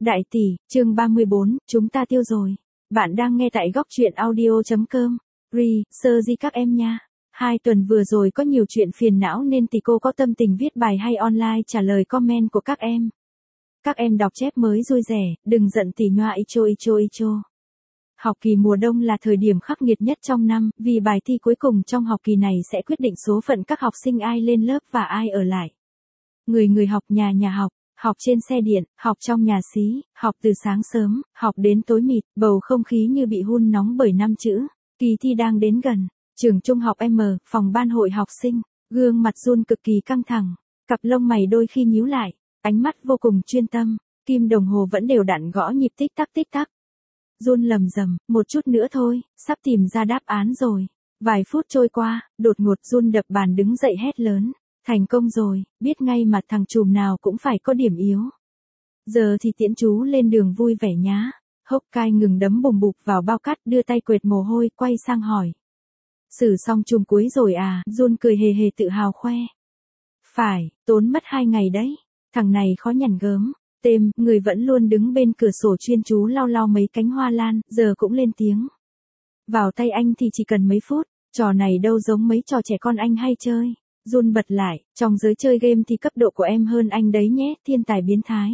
Đại tỷ, chương 34, chúng ta tiêu rồi. Bạn đang nghe tại góc truyện audio.com. Sơ di các em nha. 2 tuần vừa rồi có nhiều chuyện phiền não nên tỷ cô có tâm tình viết bài hay online trả lời comment của các em. Các em đọc chép mới vui vẻ, đừng giận tỷ nhoa icho. Học kỳ mùa đông là thời điểm khắc nghiệt nhất trong năm, vì bài thi cuối cùng trong học kỳ này sẽ quyết định số phận các học sinh ai lên lớp và ai ở lại. Người học, nhà học. Học trên xe điện, học trong nhà xí, học từ sáng sớm, học đến tối mịt, bầu không khí như bị hun nóng bởi 5 chữ. Kỳ thi đang đến gần. Trường trung học M, phòng ban hội học sinh, gương mặt Jun cực kỳ căng thẳng, cặp lông mày đôi khi nhíu lại, ánh mắt vô cùng chuyên tâm, kim đồng hồ vẫn đều đặn gõ nhịp tích tắc. Jun lầm rầm, một chút nữa thôi, sắp tìm ra đáp án rồi. Vài phút trôi qua, đột ngột Jun đập bàn đứng dậy hét lớn. Thành công rồi, biết ngay mà thằng trùm nào cũng phải có điểm yếu. Giờ thì tiễn chú lên đường vui vẻ nhá. Hokkaido ngừng đấm bùm bụp vào bao cát, đưa tay quệt mồ hôi, quay sang hỏi. Xử xong chùm cuối rồi à? Jun cười hề hề tự hào khoe. Phải, tốn mất 2 ngày đấy. Thằng này khó nhằn gớm. Người vẫn luôn đứng bên cửa sổ chuyên chú lau mấy cánh hoa lan, giờ cũng lên tiếng. Vào tay anh thì chỉ cần mấy phút, trò này đâu giống mấy trò trẻ con anh hay chơi. Jun bật lại, trong giới chơi game thì cấp độ của em hơn anh đấy nhé, thiên tài biến thái.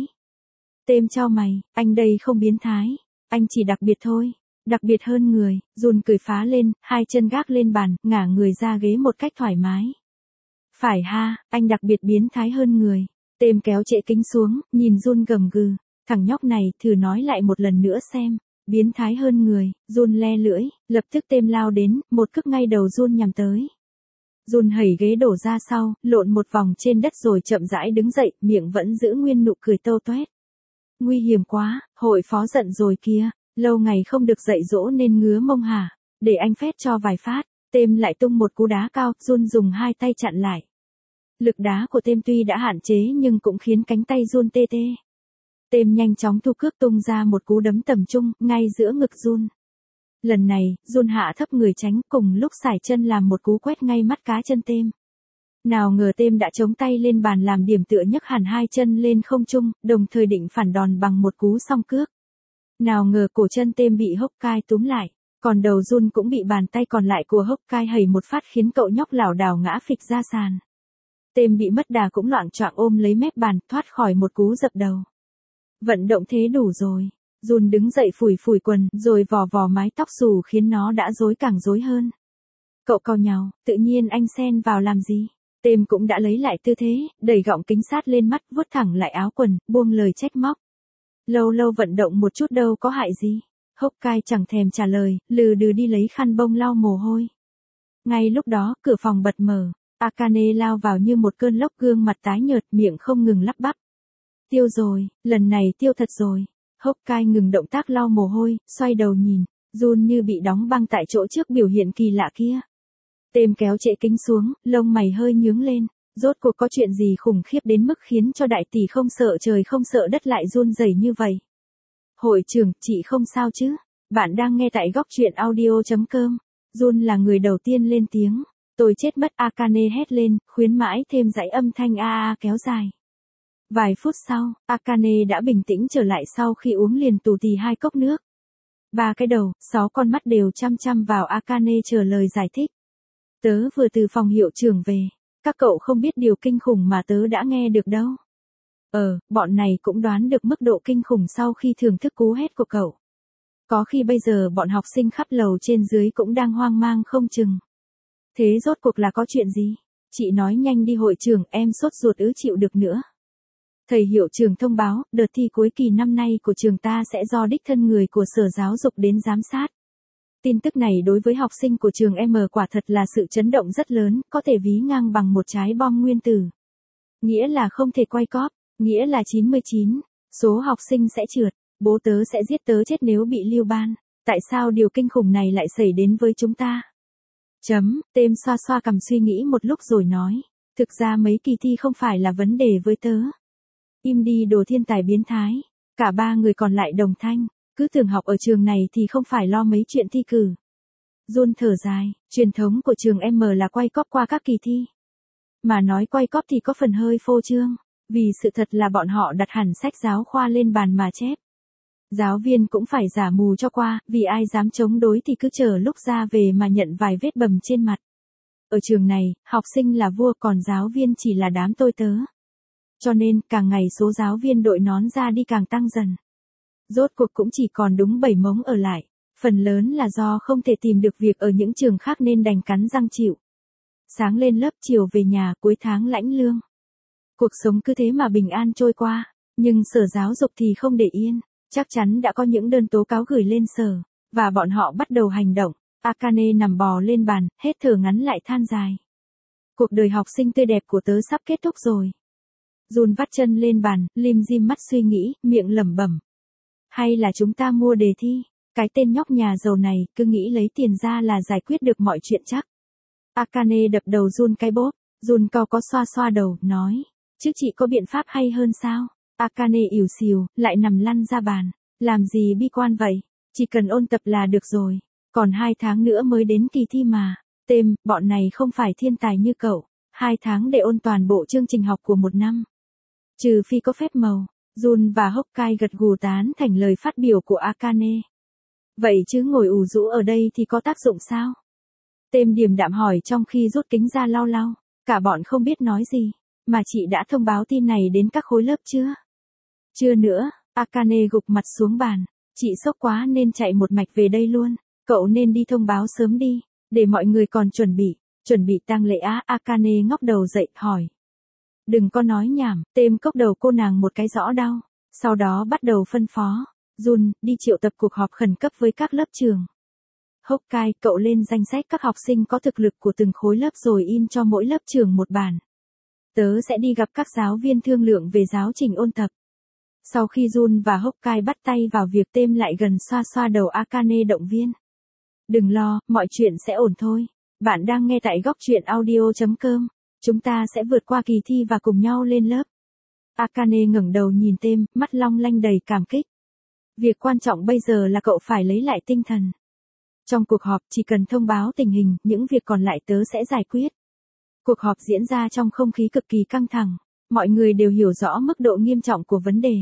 Chau mày, anh đây không biến thái, anh chỉ đặc biệt thôi, đặc biệt hơn người. Jun cười phá lên, 2 chân gác lên bàn, ngả người ra ghế một cách thoải mái. Phải ha, anh đặc biệt biến thái hơn người. Kéo trệ kính xuống, nhìn Jun gầm gừ, thằng nhóc này thử nói lại một lần nữa xem. Biến thái hơn người. Jun le lưỡi, lập tức lao đến, một cước ngay đầu Jun nhằm tới. Jun hẩy ghế đổ ra sau, lộn một vòng trên đất rồi chậm rãi đứng dậy, miệng vẫn giữ nguyên nụ cười tâu toét. Nguy hiểm quá, hội phó giận rồi kìa, lâu ngày không được dạy dỗ nên ngứa mông hả, để anh phét cho vài phát. Lại tung một cú đá cao, Jun dùng 2 tay chặn lại. Lực đá của tuy đã hạn chế nhưng cũng khiến cánh tay Jun tê tê. Nhanh chóng thu cước tung ra một cú đấm tầm trung, ngay giữa ngực Jun. Lần này, Jun hạ thấp người tránh, cùng lúc sải chân làm một cú quét ngay mắt cá chân Nào ngờ đã chống tay lên bàn làm điểm tựa nhấc hẳn 2 chân lên không trung, đồng thời định phản đòn bằng một cú song cước. Nào ngờ cổ chân bị Hokkaido túm lại, còn đầu Jun cũng bị bàn tay còn lại của Hokkaido hẩy một phát khiến cậu nhóc lảo đảo ngã phịch ra sàn. Bị mất đà cũng loạng choạng ôm lấy mép bàn, thoát khỏi một cú dập đầu. Vận động thế đủ rồi. Jun đứng dậy phủi quần, rồi vò mái tóc xù khiến nó đã rối càng rối hơn. Cậu cau nhàu, tự nhiên anh xen vào làm gì? Cũng đã lấy lại tư thế, đẩy gọng kính sát lên mắt, vuốt thẳng lại áo quần, buông lời trách móc. Lâu vận động một chút đâu có hại gì. Hokkaido chẳng thèm trả lời, lừ đừ đi lấy khăn bông lau mồ hôi. Ngay lúc đó, cửa phòng bật mở, Akane lao vào như một cơn lốc, gương mặt tái nhợt, miệng không ngừng lắp bắp. Tiêu rồi, lần này tiêu thật rồi. Hokkaido ngừng động tác lau mồ hôi, xoay đầu nhìn, Jun như bị đóng băng tại chỗ trước biểu hiện kỳ lạ kia. Kéo trệ kính xuống, lông mày hơi nhướng lên, rốt cuộc có chuyện gì khủng khiếp đến mức khiến cho đại tỷ không sợ trời không sợ đất lại run rẩy như vậy. Hội trưởng, chị không sao chứ? Bạn đang nghe tại góc truyện audio.com. Jun là người đầu tiên lên tiếng. Tôi chết mất, Akane hét lên, khuyến mãi thêm dãy âm thanh a kéo dài. Vài phút sau, Akane đã bình tĩnh trở lại sau khi uống liền tù tì 2 cốc nước. 3 cái đầu, 6 con mắt đều chăm vào Akane chờ lời giải thích. Tớ vừa từ phòng hiệu trưởng về. Các cậu không biết điều kinh khủng mà tớ đã nghe được đâu. Bọn này cũng đoán được mức độ kinh khủng sau khi thưởng thức cú hét của cậu. Có khi bây giờ bọn học sinh khắp lầu trên dưới cũng đang hoang mang không chừng. Thế rốt cuộc là có chuyện gì? Chị nói nhanh đi hội trưởng, em sốt ruột chịu được nữa. Thầy hiệu trưởng thông báo, đợt thi cuối kỳ năm nay của trường ta sẽ do đích thân người của Sở Giáo dục đến giám sát. Tin tức này đối với học sinh của trường M quả thật là sự chấn động rất lớn, có thể ví ngang bằng một trái bom nguyên tử. Nghĩa là không thể quay cóp, nghĩa là 99, số học sinh sẽ trượt, bố tớ sẽ giết tớ chết nếu bị lưu ban. Tại sao điều kinh khủng này lại xảy đến với chúng ta? Xoa cằm suy nghĩ một lúc rồi nói, thực ra mấy kỳ thi không phải là vấn đề với tớ. Im đi đồ thiên tài biến thái. Cả 3 người còn lại đồng thanh, cứ tưởng học ở trường này thì không phải lo mấy chuyện thi cử. Jun thở dài, truyền thống của trường M là quay cóp qua các kỳ thi. Mà nói quay cóp thì có phần hơi phô trương. Vì sự thật là bọn họ đặt hẳn sách giáo khoa lên bàn mà chép. Giáo viên cũng phải giả mù cho qua, vì ai dám chống đối thì cứ chờ lúc ra về mà nhận vài vết bầm trên mặt. Ở trường này, học sinh là vua còn giáo viên chỉ là đám tôi tớ. Cho nên, càng ngày số giáo viên đội nón ra đi càng tăng dần. Rốt cuộc cũng chỉ còn đúng 7 mống ở lại. Phần lớn là do không thể tìm được việc ở những trường khác nên đành cắn răng chịu. Sáng lên lớp chiều về nhà cuối tháng lãnh lương. Cuộc sống cứ thế mà bình an trôi qua. Nhưng sở giáo dục thì không để yên. Chắc chắn đã có những đơn tố cáo gửi lên sở. Và bọn họ bắt đầu hành động. Akane nằm bò lên bàn, hết thở ngắn lại than dài. Cuộc đời học sinh tươi đẹp của tớ sắp kết thúc rồi. Jun vắt chân lên bàn, lim dim mắt suy nghĩ, miệng lẩm bẩm. Hay là chúng ta mua đề thi? Cái tên nhóc nhà giàu này cứ nghĩ lấy tiền ra là giải quyết được mọi chuyện chắc. Akane đập đầu Jun cái bóp. Jun cau có xoa xoa đầu, nói. Chứ chị có biện pháp hay hơn sao? Akane ỉu xìu, lại nằm lăn ra bàn. Làm gì bi quan vậy? Chỉ cần ôn tập là được rồi. Còn 2 tháng nữa mới đến kỳ thi mà. Têm, bọn này không phải thiên tài như cậu. 2 tháng để ôn toàn bộ chương trình học của một năm. Trừ phi có phép màu. Jun và Hokkai gật gù tán thành lời phát biểu của Akane. Vậy chứ ngồi ủ rũ ở đây thì có tác dụng sao? Têm điềm đạm hỏi trong khi rút kính ra lau lau. Cả bọn không biết nói gì. Mà chị đã thông báo tin này đến các khối lớp chưa? Chưa nữa, Akane gục mặt xuống bàn. Chị sốc quá nên chạy một mạch về đây luôn. Cậu nên đi thông báo sớm đi. Để mọi người còn chuẩn bị tang lễ á. Akane ngóc đầu dậy, hỏi. Đừng có nói nhảm. Têm cốc đầu cô nàng một cái rõ đau. Sau đó bắt đầu phân phó. Jun, đi triệu tập cuộc họp khẩn cấp với các lớp trường. Hokkai, cậu lên danh sách các học sinh có thực lực của từng khối lớp rồi in cho mỗi lớp trường một bản. Tớ sẽ đi gặp các giáo viên thương lượng về giáo trình ôn tập. Sau khi Jun và Hokkai bắt tay vào việc, Têm lại gần xoa xoa đầu Akane động viên. Đừng lo, mọi chuyện sẽ ổn thôi. Bạn đang nghe tại góc truyện audio.com. Chúng ta sẽ vượt qua kỳ thi và cùng nhau lên lớp. Akane ngẩng đầu nhìn Têm, mắt long lanh đầy cảm kích. Việc quan trọng bây giờ là cậu phải lấy lại tinh thần. Trong cuộc họp chỉ cần thông báo tình hình, những việc còn lại tớ sẽ giải quyết. Cuộc họp diễn ra trong không khí cực kỳ căng thẳng. Mọi người đều hiểu rõ mức độ nghiêm trọng của vấn đề.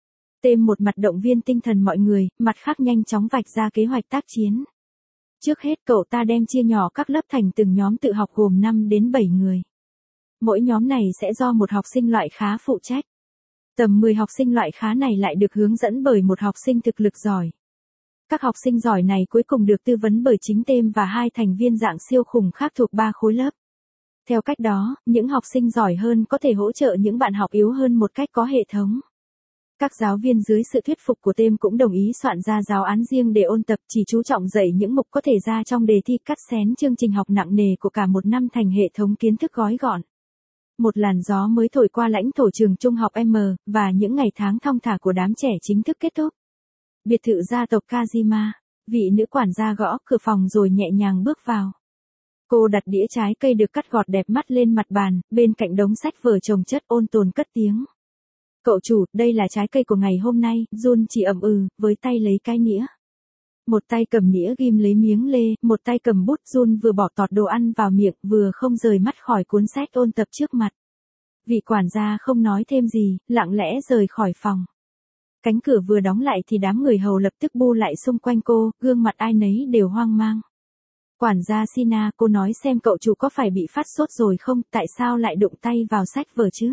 Têm một mặt động viên tinh thần mọi người, mặt khác nhanh chóng vạch ra kế hoạch tác chiến. Trước hết cậu ta đem chia nhỏ các lớp thành từng nhóm tự học gồm 5 đến 7 người. Mỗi nhóm này sẽ do một học sinh loại khá phụ trách. Tầm 10 học sinh loại khá này lại được hướng dẫn bởi một học sinh thực lực giỏi. Các học sinh giỏi này cuối cùng được tư vấn bởi chính Têm và 2 thành viên dạng siêu khủng khác thuộc 3 khối lớp. Theo cách đó, những học sinh giỏi hơn có thể hỗ trợ những bạn học yếu hơn một cách có hệ thống. Các giáo viên dưới sự thuyết phục của Têm cũng đồng ý soạn ra giáo án riêng để ôn tập, chỉ chú trọng dạy những mục có thể ra trong đề thi, cắt xén chương trình học nặng nề của cả một năm thành hệ thống kiến thức gói gọn. Một làn gió mới thổi qua lãnh thổ trường trung học M, và những ngày tháng thong thả của đám trẻ chính thức kết thúc. Biệt thự gia tộc Kajima, vị nữ quản gia gõ cửa phòng rồi nhẹ nhàng bước vào. Cô đặt đĩa trái cây được cắt gọt đẹp mắt lên mặt bàn, bên cạnh đống sách vở chồng chất, ôn tồn cất tiếng. Cậu chủ, đây là trái cây của ngày hôm nay. Jun chỉ ậm với tay lấy cái nĩa. Một tay cầm nĩa ghim lấy miếng lê, một tay cầm bút. Jun vừa bỏ tọt đồ ăn vào miệng, vừa không rời mắt khỏi cuốn sách ôn tập trước mặt. Vị quản gia không nói thêm gì, lặng lẽ rời khỏi phòng. Cánh cửa vừa đóng lại thì đám người hầu lập tức bu lại xung quanh cô, gương mặt ai nấy đều hoang mang. Quản gia Sina, cô nói xem cậu chủ có phải bị phát sốt rồi không, tại sao lại đụng tay vào sách vở chứ?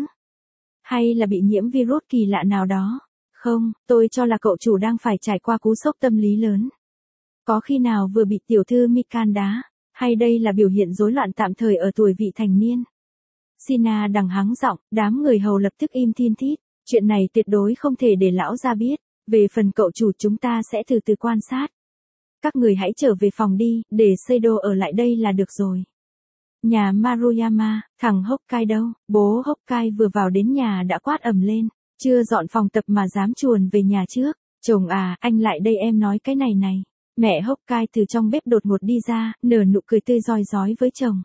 Hay là bị nhiễm virus kỳ lạ nào đó? Không, tôi cho là cậu chủ đang phải trải qua cú sốc tâm lý lớn. Có khi nào vừa bị tiểu thư Mikan đá, hay đây là biểu hiện rối loạn tạm thời ở tuổi vị thành niên? Sina đằng hắng giọng, đám người hầu lập tức im thin thít. Chuyện này tuyệt đối không thể để lão gia biết. Về phần cậu chủ chúng ta sẽ từ từ quan sát. Các người hãy trở về phòng đi, để Seido ở lại đây là được rồi. Nhà Maruyama, thằng Hokkai đâu? Bố Hokkai vừa vào đến nhà đã quát ầm lên. Chưa dọn phòng tập mà dám chuồn về nhà trước. Chồng à, anh lại đây em nói cái này này. Mẹ Hokkai từ trong bếp đột ngột đi ra, nở nụ cười tươi rói rói với chồng.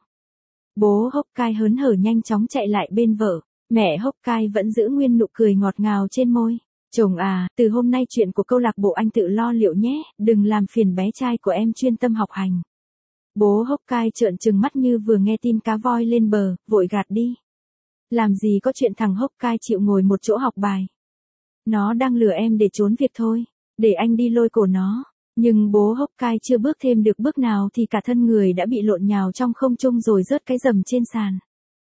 Bố Hokkai hớn hở nhanh chóng chạy lại bên vợ. Mẹ Hokkai vẫn giữ nguyên nụ cười ngọt ngào trên môi. Chồng à, từ hôm nay chuyện của câu lạc bộ anh tự lo liệu nhé, đừng làm phiền bé trai của em chuyên tâm học hành. Bố Hokkai trợn trừng mắt như vừa nghe tin cá voi lên bờ, vội gạt đi. Làm gì có chuyện thằng Hokkaido chịu ngồi một chỗ học bài. Nó đang lừa em để trốn việc thôi. Để anh đi lôi cổ nó. Nhưng bố Hokkaido chưa bước thêm được bước nào thì cả thân người đã bị lộn nhào trong không trung rồi rớt cái rầm trên sàn.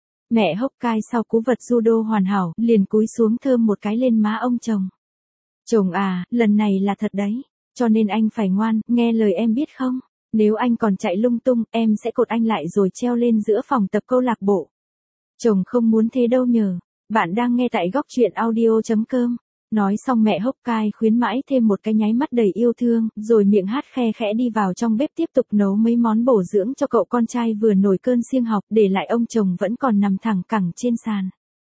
Mẹ Hokkaido sau cú vật judo hoàn hảo, liền cúi xuống thơm một cái lên má ông chồng. Chồng à, lần này là thật đấy. Cho nên anh phải ngoan, nghe lời em biết không? Nếu anh còn chạy lung tung, em sẽ cột anh lại rồi treo lên giữa phòng tập câu lạc bộ. Chồng không muốn thế đâu nhờ. Bạn đang nghe tại góc truyện audio.com. Nói xong mẹ Hokkaido khuyến mãi thêm một cái nháy mắt đầy yêu thương, rồi miệng hát khe khẽ đi vào trong bếp tiếp tục nấu mấy món bổ dưỡng cho cậu con trai vừa nổi cơn siêng học, để lại ông chồng vẫn còn nằm thẳng cẳng trên sàn.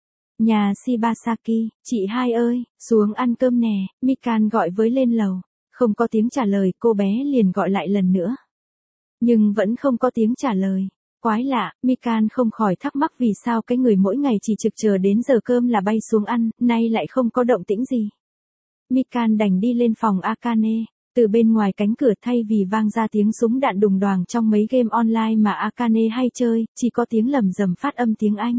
Nhà Shibasaki, chị hai ơi, xuống ăn cơm nè, Mikan gọi với lên lầu. Không có tiếng trả lời, cô bé liền gọi lại lần nữa. Nhưng vẫn không có tiếng trả lời. Quái lạ, Mikan không khỏi thắc mắc vì sao cái người mỗi ngày chỉ trực chờ đến giờ cơm là bay xuống ăn, nay lại không có động tĩnh gì. Mikan đành đi lên phòng Akane. Từ bên ngoài cánh cửa thay vì vang ra tiếng súng đạn đùng đoàng trong mấy game online mà Akane hay chơi, chỉ có tiếng lầm rầm phát âm tiếng Anh.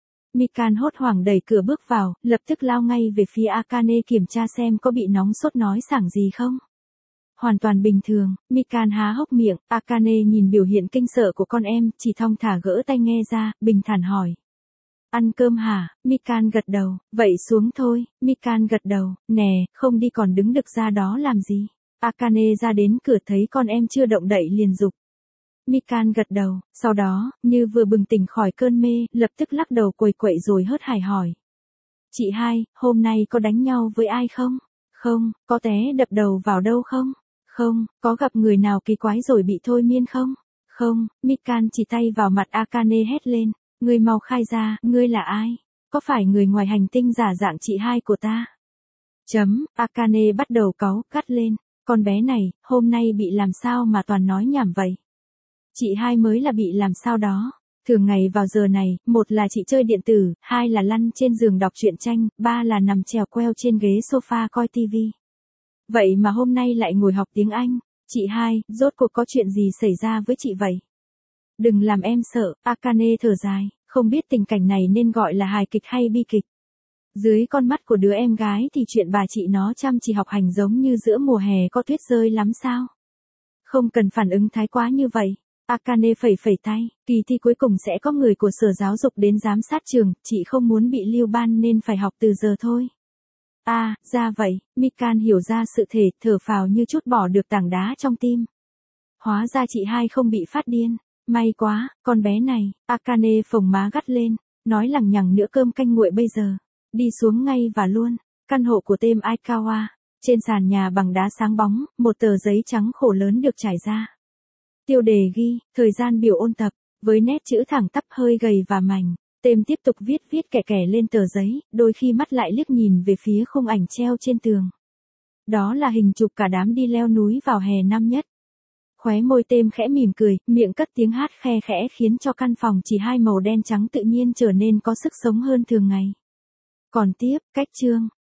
Mikan hốt hoảng đẩy cửa bước vào, lập tức lao ngay về phía Akane kiểm tra xem có bị nóng sốt nói sảng gì không. Hoàn toàn bình thường, Mikan há hốc miệng, Akane nhìn biểu hiện kinh sợ của con em, chỉ thong thả gỡ tai nghe ra, bình thản hỏi. Ăn cơm hả? Mikan gật đầu, vậy xuống thôi, Mikan gật đầu, nè, không đi còn đứng đực ra đó làm gì? Akane ra đến cửa thấy con em chưa động đậy liền giục. Mikan gật đầu, sau đó, như vừa bừng tỉnh khỏi cơn mê, lập tức lắc đầu quầy quậy rồi hớt hải hỏi. Chị hai, hôm nay có đánh nhau với ai không? Không, có té đập đầu vào đâu không? Không, có gặp người nào kỳ quái rồi bị thôi miên không? Không, Mikan chỉ tay vào mặt Akane hét lên. Ngươi mau khai ra, ngươi là ai? Có phải người ngoài hành tinh giả dạng chị hai của ta? Akane bắt đầu cáu, gắt lên. Con bé này, hôm nay bị làm sao mà toàn nói nhảm vậy? Chị hai mới là bị làm sao đó. Thường ngày vào giờ này, một là chị chơi điện tử, hai là lăn trên giường đọc truyện tranh, ba là nằm chèo queo trên ghế sofa coi tivi. Vậy mà hôm nay lại ngồi học tiếng Anh. Chị hai, rốt cuộc có chuyện gì xảy ra với chị vậy? Đừng làm em sợ, Akane thở dài, không biết tình cảnh này nên gọi là hài kịch hay bi kịch. Dưới con mắt của đứa em gái thì chuyện bà chị nó chăm chỉ học hành giống như giữa mùa hè có tuyết rơi lắm sao? Không cần phản ứng thái quá như vậy. Akane phẩy phẩy tay, kỳ thi cuối cùng sẽ có người của sở giáo dục đến giám sát trường, chị không muốn bị lưu ban nên phải học từ giờ thôi. À, ra vậy, Mikan hiểu ra sự thể, thở phào như trút bỏ được tảng đá trong tim. Hóa ra chị hai không bị phát điên. May quá, con bé này, Akane phồng má gắt lên, nói lằng nhằng nữa cơm canh nguội bây giờ. Đi xuống ngay và luôn, căn hộ của tên Aikawa, trên sàn nhà bằng đá sáng bóng, một tờ giấy trắng khổ lớn được trải ra. Tiêu đề ghi, thời gian biểu ôn tập, với nét chữ thẳng tắp hơi gầy và mảnh. Tên tiếp tục viết kẻ kẻ lên tờ giấy, đôi khi mắt lại liếc nhìn về phía khung ảnh treo trên tường. Đó là hình chụp cả đám đi leo núi vào hè năm nhất. Khóe môi Têm khẽ mỉm cười, miệng cất tiếng hát khe khẽ khiến cho căn phòng chỉ hai màu đen trắng tự nhiên trở nên có sức sống hơn thường ngày. Còn tiếp, cách chương.